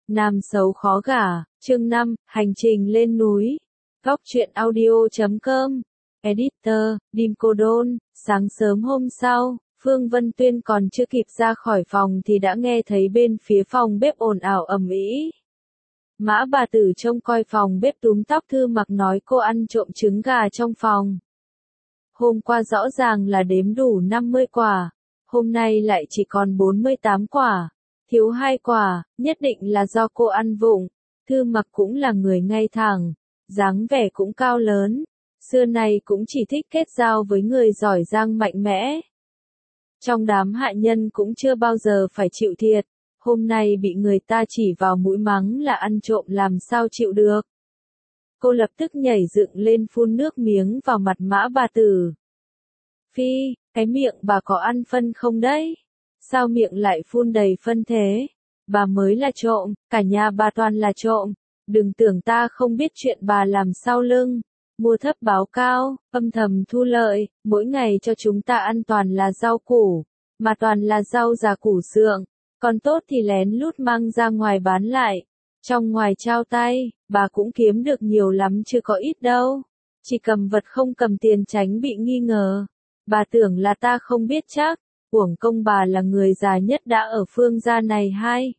Nam xấu khó gả, chương 5, hành trình lên núi. Góc truyện audio.com. Editor, Dim Cô Đôn. Sáng sớm hôm sau, Phương Vân Tuyên còn chưa kịp ra khỏi phòng thì đã nghe thấy bên phía phòng bếp ồn ào ầm ĩ. Mã bà tử trông coi phòng bếp túm tóc Thư Mặc nói cô ăn trộm trứng gà trong phòng. Hôm qua rõ ràng là đếm đủ 50 quả, hôm nay lại chỉ còn 48 quả. Thiếu 2 quả, nhất định là do cô ăn vụng. Thư Mặc cũng là người ngay thẳng, dáng vẻ cũng cao lớn, xưa nay cũng chỉ thích kết giao với người giỏi giang mạnh mẽ. Trong đám hạ nhân cũng chưa bao giờ phải chịu thiệt, hôm nay bị người ta chỉ vào mũi mắng là ăn trộm làm sao chịu được. Cô lập tức nhảy dựng lên phun nước miếng vào mặt Mã bà tử. Phi, cái miệng bà có ăn phân không đấy? Sao miệng lại phun đầy phân thế? Bà mới là trộm, cả nhà bà toàn là trộm. Đừng tưởng ta không biết chuyện bà làm sau lưng. Mua thấp báo cao, âm thầm thu lợi, mỗi ngày cho chúng ta ăn toàn là rau củ, mà toàn là rau già củ sượng. Còn tốt thì lén lút mang ra ngoài bán lại. Trong ngoài trao tay, bà cũng kiếm được nhiều lắm chứ có ít đâu. Chỉ cầm vật không cầm tiền tránh bị nghi ngờ. Bà tưởng là ta không biết chắc. Uổng công bà là người già nhất đã ở Phương gia này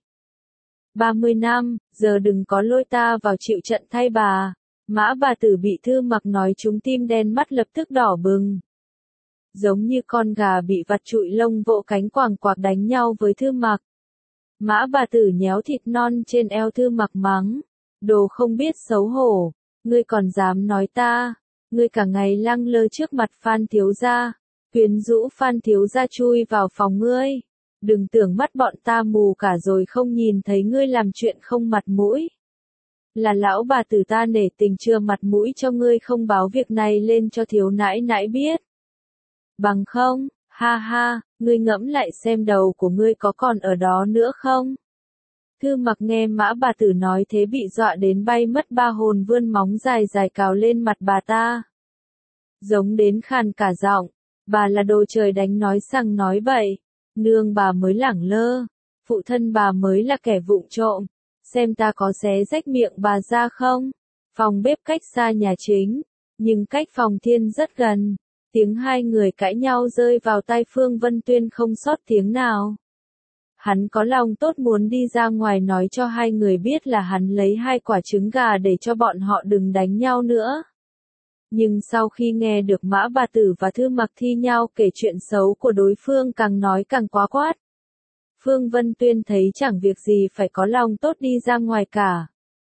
30 năm, giờ đừng có lôi ta vào chịu trận thay bà. Mã bà tử bị Thư Mặc nói trúng tim đen mắt lập tức đỏ bừng. Giống như con gà bị vặt trụi lông vỗ cánh quàng quạc đánh nhau với Thư Mặc. Mã bà tử nhéo thịt non trên eo Thư Mặc mắng. Đồ không biết xấu hổ, ngươi còn dám nói ta, ngươi cả ngày lăng lơ trước mặt Phan thiếu gia. Quyến rũ Phan thiếu gia chui vào phòng ngươi. Đừng tưởng mắt bọn ta mù cả rồi không nhìn thấy ngươi làm chuyện không mặt mũi. Là lão bà tử ta nể tình chưa mặt mũi cho ngươi không báo việc này lên cho thiếu nãi nãi biết. Bằng không, ha ha, ngươi ngẫm lại xem đầu của ngươi có còn ở đó nữa không? Thư Mặc nghe Mã bà tử nói thế bị dọa đến bay mất ba hồn, vươn móng dài dài cào lên mặt bà ta. Giống đến khàn cả giọng. Bà là đồ trời đánh nói sằng nói bậy, nương bà mới lẳng lơ, phụ thân bà mới là kẻ vụng trộm, xem ta có xé rách miệng bà ra không? Phòng bếp cách xa nhà chính, nhưng cách phòng Thiên rất gần, tiếng hai người cãi nhau rơi vào tai Phương Vân Tuyên không sót tiếng nào. Hắn có lòng tốt muốn đi ra ngoài nói cho hai người biết là hắn lấy 2 quả trứng gà để cho bọn họ đừng đánh nhau nữa. Nhưng sau khi nghe được Mã bà tử và Thư Mặc thi nhau kể chuyện xấu của đối phương càng nói càng quá quát. Phương Vân Tuyên thấy chẳng việc gì phải có lòng tốt đi ra ngoài cả.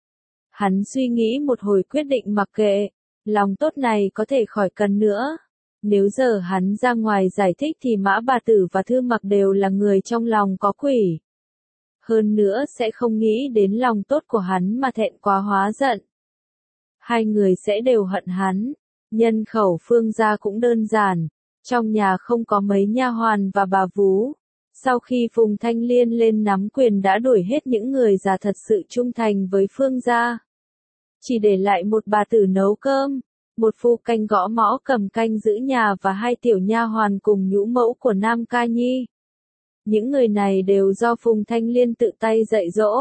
Hắn suy nghĩ một hồi quyết định mặc kệ, lòng tốt này có thể khỏi cần nữa. Nếu giờ hắn ra ngoài giải thích thì Mã bà tử và Thư Mặc đều là người trong lòng có quỷ. Hơn nữa sẽ không nghĩ đến lòng tốt của hắn mà thẹn quá hóa giận. Hai người sẽ đều hận hắn. Nhân khẩu Phương gia cũng đơn giản, trong nhà không có mấy nha hoàn và bà vú. Sau khi Phùng Thanh Liên lên nắm quyền đã đuổi hết những người già thật sự trung thành với Phương gia. Chỉ để lại một bà tử nấu cơm, một phu canh gõ mõ cầm canh giữ nhà và 2 tiểu nha hoàn cùng nhũ mẫu của Nam Ca Nhi. Những người này đều do Phùng Thanh Liên tự tay dạy dỗ.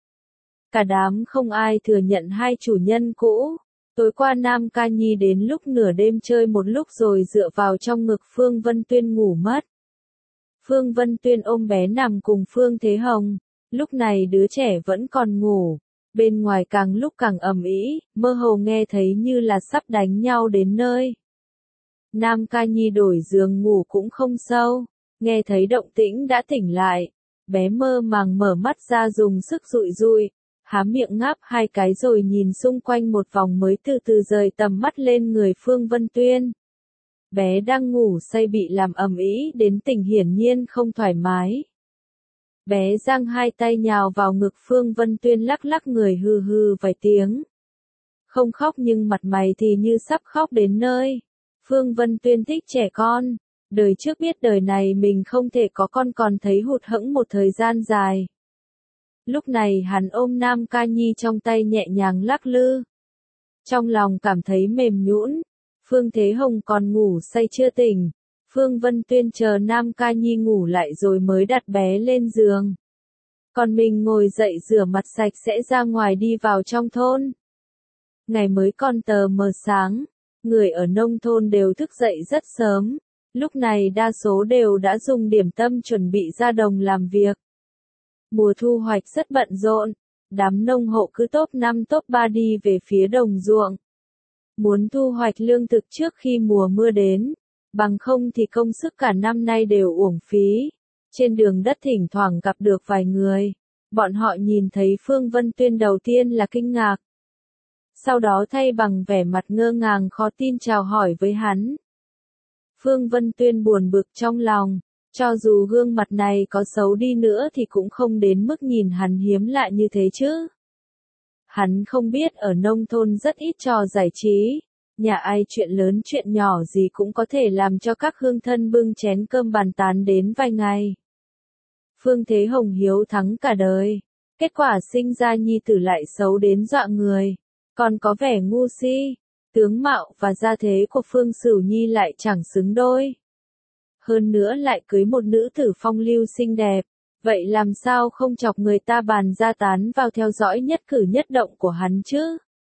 Cả đám không ai thừa nhận 2 chủ nhân cũ. Tối qua Nam Ca Nhi đến lúc nửa đêm chơi một lúc rồi dựa vào trong ngực Phương Vân Tuyên ngủ mất. Phương Vân Tuyên ôm bé nằm cùng Phương Thế Hồng. Lúc này đứa trẻ vẫn còn ngủ. Bên ngoài càng lúc càng ầm ĩ, mơ hồ nghe thấy như là sắp đánh nhau đến nơi. Nam Ca Nhi đổi giường ngủ cũng không sâu. Nghe thấy động tĩnh đã tỉnh lại. Bé mơ màng mở mắt ra dùng sức dụi dụi. Há miệng ngáp 2 cái rồi nhìn xung quanh một vòng mới từ từ rời tầm mắt lên người Phương Vân Tuyên. Bé đang ngủ say bị làm ầm ĩ đến tỉnh hiển nhiên không thoải mái. Bé giang 2 tay nhào vào ngực Phương Vân Tuyên lắc lắc người hừ hừ vài tiếng. Không khóc nhưng mặt mày thì như sắp khóc đến nơi. Phương Vân Tuyên thích trẻ con. Đời trước biết đời này mình không thể có con còn thấy hụt hẫng một thời gian dài. Lúc này hắn ôm Nam Ca Nhi trong tay nhẹ nhàng lắc lư. Trong lòng cảm thấy mềm nhũn. Phương Thế Hồng còn ngủ say chưa tỉnh. Phương Vân Tuyên chờ Nam Ca Nhi ngủ lại rồi mới đặt bé lên giường. Còn mình ngồi dậy rửa mặt sạch sẽ ra ngoài đi vào trong thôn. Ngày mới còn tờ mờ sáng, người ở nông thôn đều thức dậy rất sớm, lúc này đa số đều đã dùng điểm tâm chuẩn bị ra đồng làm việc. Mùa thu hoạch rất bận rộn, đám nông hộ cứ top 5 top 3 đi về phía đồng ruộng. Muốn thu hoạch lương thực trước khi mùa mưa đến, bằng không thì công sức cả năm nay đều uổng phí. Trên đường đất thỉnh thoảng gặp được vài người, bọn họ nhìn thấy Phương Vân Tuyên đầu tiên là kinh ngạc. Sau đó thay bằng vẻ mặt ngơ ngàng khó tin chào hỏi với hắn. Phương Vân Tuyên buồn bực trong lòng, cho dù gương mặt này có xấu đi nữa thì cũng không đến mức nhìn hắn hiếm lạ như thế chứ. Hắn không biết ở nông thôn rất ít trò giải trí, nhà ai chuyện lớn chuyện nhỏ gì cũng có thể làm cho các hương thân bưng chén cơm bàn tán đến vài ngày. Phương Thế Hồng hiếu thắng cả đời, kết quả sinh ra nhi tử lại xấu đến dọa người, còn có vẻ ngu si, tướng mạo và gia thế của Phương Sửu Nhi lại chẳng xứng đôi. Hơn nữa lại cưới một nữ tử phong lưu xinh đẹp, vậy làm sao không chọc người ta bàn ra tán vào theo dõi nhất cử nhất động của hắn chứ?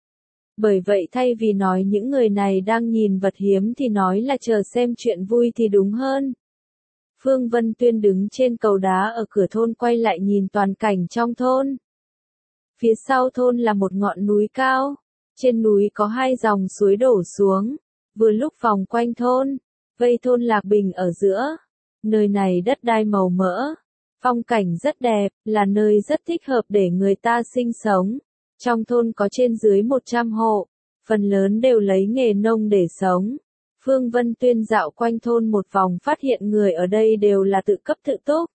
Bởi vậy thay vì nói những người này đang nhìn vật hiếm thì nói là chờ xem chuyện vui thì đúng hơn. Phương Vân Tuyên đứng trên cầu đá ở cửa thôn quay lại nhìn toàn cảnh trong thôn. Phía sau thôn là một ngọn núi cao, trên núi có hai dòng suối đổ xuống, vừa lúc vòng quanh thôn, vây thôn Lạc Bình ở giữa. Nơi này đất đai màu mỡ, phong cảnh rất đẹp, là nơi rất thích hợp để người ta sinh sống. Trong thôn có trên dưới 100 hộ, phần lớn đều lấy nghề nông để sống. Phương Vân Tuyên dạo quanh thôn một vòng phát hiện người ở đây đều là tự cấp tự túc.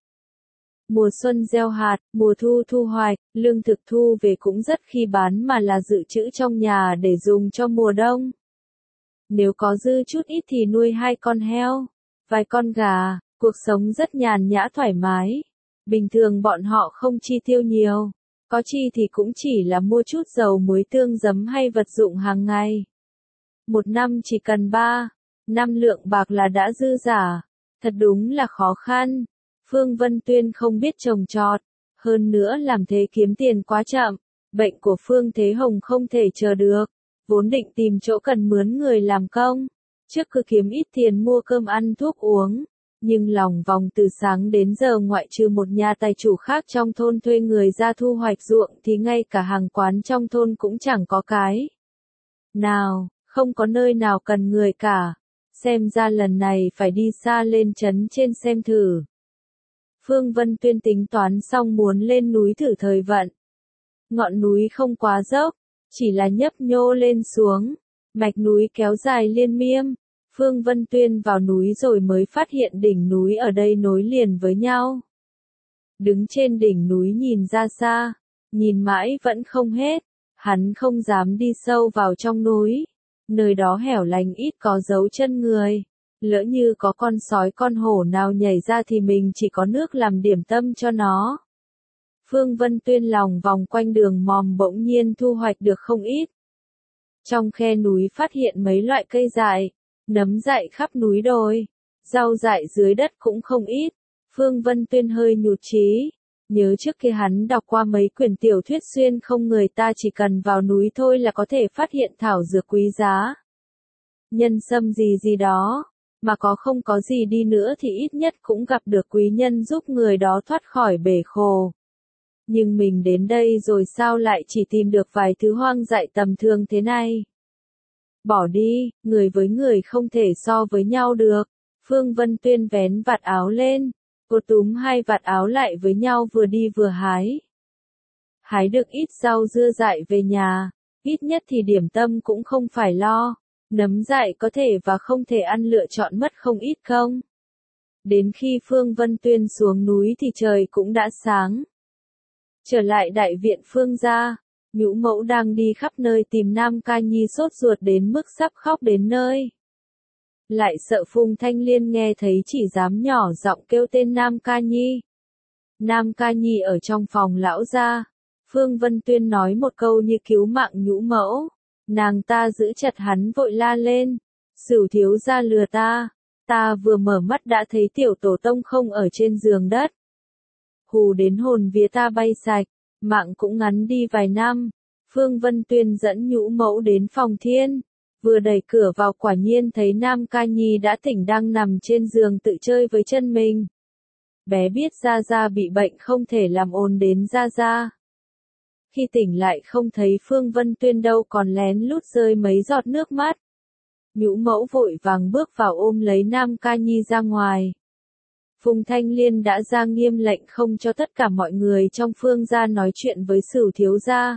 Mùa xuân gieo hạt, mùa thu thu hoạch, lương thực thu về cũng rất khi bán mà là dự trữ trong nhà để dùng cho mùa đông. Nếu có dư chút ít thì nuôi 2 con heo, vài con gà, cuộc sống rất nhàn nhã thoải mái. Bình thường bọn họ không chi tiêu nhiều, có chi thì cũng chỉ là mua chút dầu muối tương giấm hay vật dụng hàng ngày. Một năm chỉ cần 3-5 lượng bạc là đã dư giả, thật đúng là khó khăn. Phương Vân Tuyên không biết trồng trọt, hơn nữa làm thế kiếm tiền quá chậm, bệnh của Phương Thế Hồng không thể chờ được, vốn định tìm chỗ cần mướn người làm công, trước cứ kiếm ít tiền mua cơm ăn thuốc uống, nhưng lòng vòng từ sáng đến giờ ngoại trừ một nhà tài chủ khác trong thôn thuê người ra thu hoạch ruộng thì ngay cả hàng quán trong thôn cũng chẳng có cái nào, không có nơi nào cần người cả, xem ra lần này phải đi xa lên trấn trên xem thử. Phương Vân Tuyên tính toán xong muốn lên núi thử thời vận. Ngọn núi không quá dốc, chỉ là nhấp nhô lên xuống, mạch núi kéo dài liên miên. Phương Vân Tuyên vào núi rồi mới phát hiện đỉnh núi ở đây nối liền với nhau. Đứng trên đỉnh núi nhìn ra xa, nhìn mãi vẫn không hết, hắn không dám đi sâu vào trong núi. Nơi đó hẻo lánh ít có dấu chân người. Lỡ như có con sói con hổ nào nhảy ra thì mình chỉ có nước làm điểm tâm cho nó. Phương Vân Tuyên lòng vòng quanh đường mòm bỗng nhiên thu hoạch được không ít. Trong khe núi phát hiện mấy loại cây dại, nấm dại khắp núi đồi, rau dại dưới đất cũng không ít. Phương Vân Tuyên hơi nhụt chí, nhớ trước kia hắn đọc qua mấy quyển tiểu thuyết xuyên không người ta chỉ cần vào núi thôi là có thể phát hiện thảo dược quý giá. Nhân sâm gì gì đó. Mà không có gì đi nữa thì ít nhất cũng gặp được quý nhân giúp người đó thoát khỏi bể khổ. Nhưng mình đến đây rồi sao lại chỉ tìm được vài thứ hoang dại tầm thường thế này? Bỏ đi, người với người không thể so với nhau được. Phương Vân Tuyên vén vạt áo lên, cô túm 2 vạt áo lại với nhau vừa đi vừa hái. Hái được ít rau dưa dại về nhà, ít nhất thì điểm tâm cũng không phải lo. Nấm dại có thể và không thể ăn lựa chọn mất không ít không? Đến khi Phương Vân Tuyên xuống núi thì trời cũng đã sáng. Trở lại đại viện Phương gia, Nhũ Mẫu đang đi khắp nơi tìm Nam Ca Nhi sốt ruột đến mức sắp khóc đến nơi. Lại sợ Phùng Thanh Liên nghe thấy chỉ dám nhỏ giọng kêu tên Nam Ca Nhi. Nam Ca Nhi ở trong phòng lão gia. Phương Vân Tuyên nói một câu như cứu mạng Nhũ Mẫu. Nàng ta giữ chặt hắn vội la lên. Sửu thiếu gia lừa ta. Ta vừa mở mắt đã thấy tiểu tổ tông không ở trên giường đất. hù đến hồn vía ta bay sạch, mạng cũng ngắn đi vài năm. Phương Vân Tuyên dẫn Nhũ Mẫu đến phòng thiên, vừa đẩy cửa vào quả nhiên thấy Nam Ca Nhi đã tỉnh đang nằm trên giường tự chơi với chân mình. Bé biết Gia Gia bị bệnh không thể làm ồn đến Gia Gia. Khi tỉnh lại không thấy Phương Vân Tuyên đâu còn lén lút rơi mấy giọt nước mắt. Nhũ Mẫu vội vàng bước vào ôm lấy Nam Ca Nhi ra ngoài. Phùng Thanh Liên đã ra nghiêm lệnh không cho tất cả mọi người trong Phương gia nói chuyện với Sửu thiếu gia.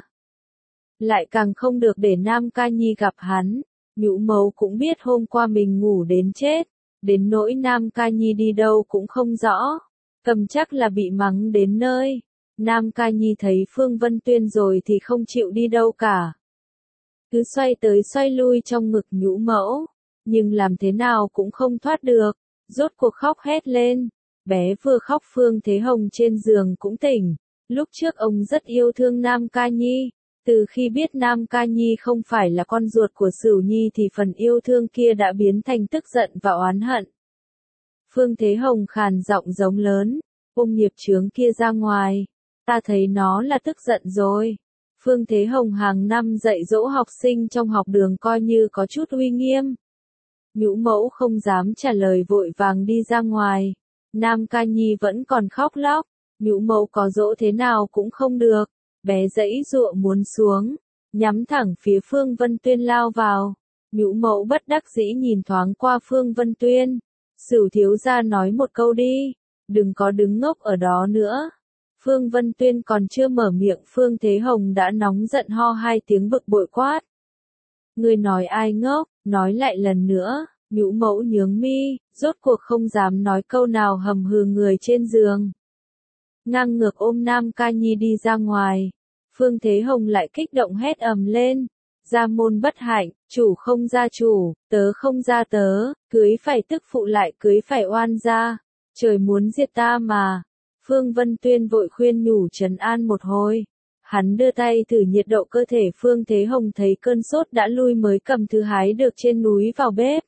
Lại càng không được để Nam Ca Nhi gặp hắn. Nhũ Mẫu cũng biết hôm qua mình ngủ đến chết, đến nỗi Nam Ca Nhi đi đâu cũng không rõ, cầm chắc là bị mắng đến nơi. Nam Ca Nhi thấy Phương Vân Tuyên rồi thì không chịu đi đâu cả. Cứ xoay tới xoay lui trong ngực Nhũ Mẫu, nhưng làm thế nào cũng không thoát được, rốt cuộc khóc hét lên. Bé vừa khóc Phương Thế Hồng trên giường cũng tỉnh. Lúc trước ông rất yêu thương Nam Ca Nhi, từ khi biết Nam Ca Nhi không phải là con ruột của Sửu Nhi thì phần yêu thương kia đã biến thành tức giận và oán hận. Phương Thế Hồng khàn giọng giống lớn, ôm nghiệp chướng kia ra ngoài, ta thấy nó là tức giận rồi. Phương Thế Hồng hàng năm dạy dỗ học sinh trong học đường coi như có chút uy nghiêm. Nhũ Mẫu không dám trả lời vội vàng đi ra ngoài. Nam Ca Nhi vẫn còn khóc lóc, Nhũ Mẫu có dỗ thế nào cũng không được, bé giãy giụa muốn xuống, nhắm thẳng phía Phương Vân Tuyên lao vào. Nhũ Mẫu bất đắc dĩ nhìn thoáng qua Phương Vân Tuyên, Sửu thiếu gia nói một câu đi, đừng có đứng ngốc ở đó nữa. Phương Vân Tuyên còn chưa mở miệng Phương Thế Hồng đã nóng giận ho hai tiếng bực bội quát. Ngươi nói ai ngốc, nói lại lần nữa. Nhũ Mẫu nhướng mi, rốt cuộc không dám nói câu nào hầm hừ người trên giường. Ngang ngược ôm Nam Ca Nhi đi ra ngoài. Phương Thế Hồng lại kích động hét ầm lên. Gia môn bất hạnh, chủ không gia chủ, tớ không gia tớ, cưới phải tức phụ lại cưới phải oan gia. Trời muốn diệt ta mà. Phương Vân Tuyên vội khuyên nhủ trấn an một hồi. Hắn đưa tay thử nhiệt độ cơ thể Phương Thế Hồng thấy cơn sốt đã lui mới cầm thứ hái được trên núi vào bếp.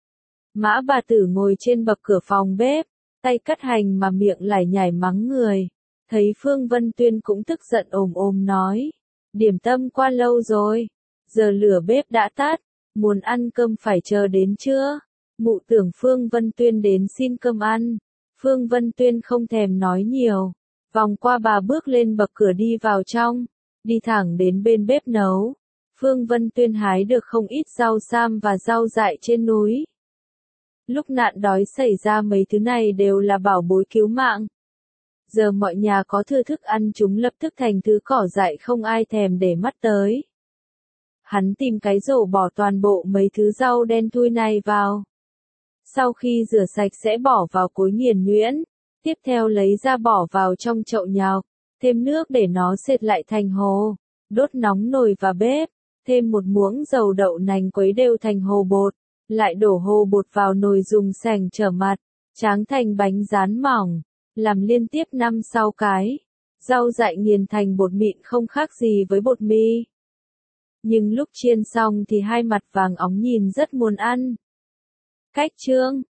Mã bà tử ngồi trên bậc cửa phòng bếp, tay cắt hành mà miệng lải nhải mắng người. Thấy Phương Vân Tuyên cũng tức giận ồm nói. Điểm tâm qua lâu rồi, giờ lửa bếp đã tắt, muốn ăn cơm phải chờ đến trưa. Mụ tưởng Phương Vân Tuyên đến xin cơm ăn. Phương Vân Tuyên không thèm nói nhiều, vòng qua bà bước lên bậc cửa đi vào trong, đi thẳng đến bên bếp nấu. Phương Vân Tuyên hái được không ít rau sam và rau dại trên núi. Lúc nạn đói xảy ra mấy thứ này đều là bảo bối cứu mạng. Giờ mọi nhà có thừa thức ăn chúng lập tức thành thứ cỏ dại không ai thèm để mắt tới. Hắn tìm cái rổ bỏ toàn bộ mấy thứ rau đen thui này vào. Sau khi rửa sạch sẽ bỏ vào cối nghiền nhuyễn, tiếp theo lấy ra bỏ vào trong chậu nhào, thêm nước để nó sệt lại thành hồ, đốt nóng nồi và bếp, thêm một muỗng dầu đậu nành quấy đều thành hồ bột, lại đổ hồ bột vào nồi dùng sành trở mặt, tráng thành bánh rán mỏng, làm liên tiếp 5-6 cái. Rau dại nghiền thành bột mịn không khác gì với bột mì. Nhưng lúc chiên xong thì hai mặt vàng óng nhìn rất muốn ăn. Cách chương,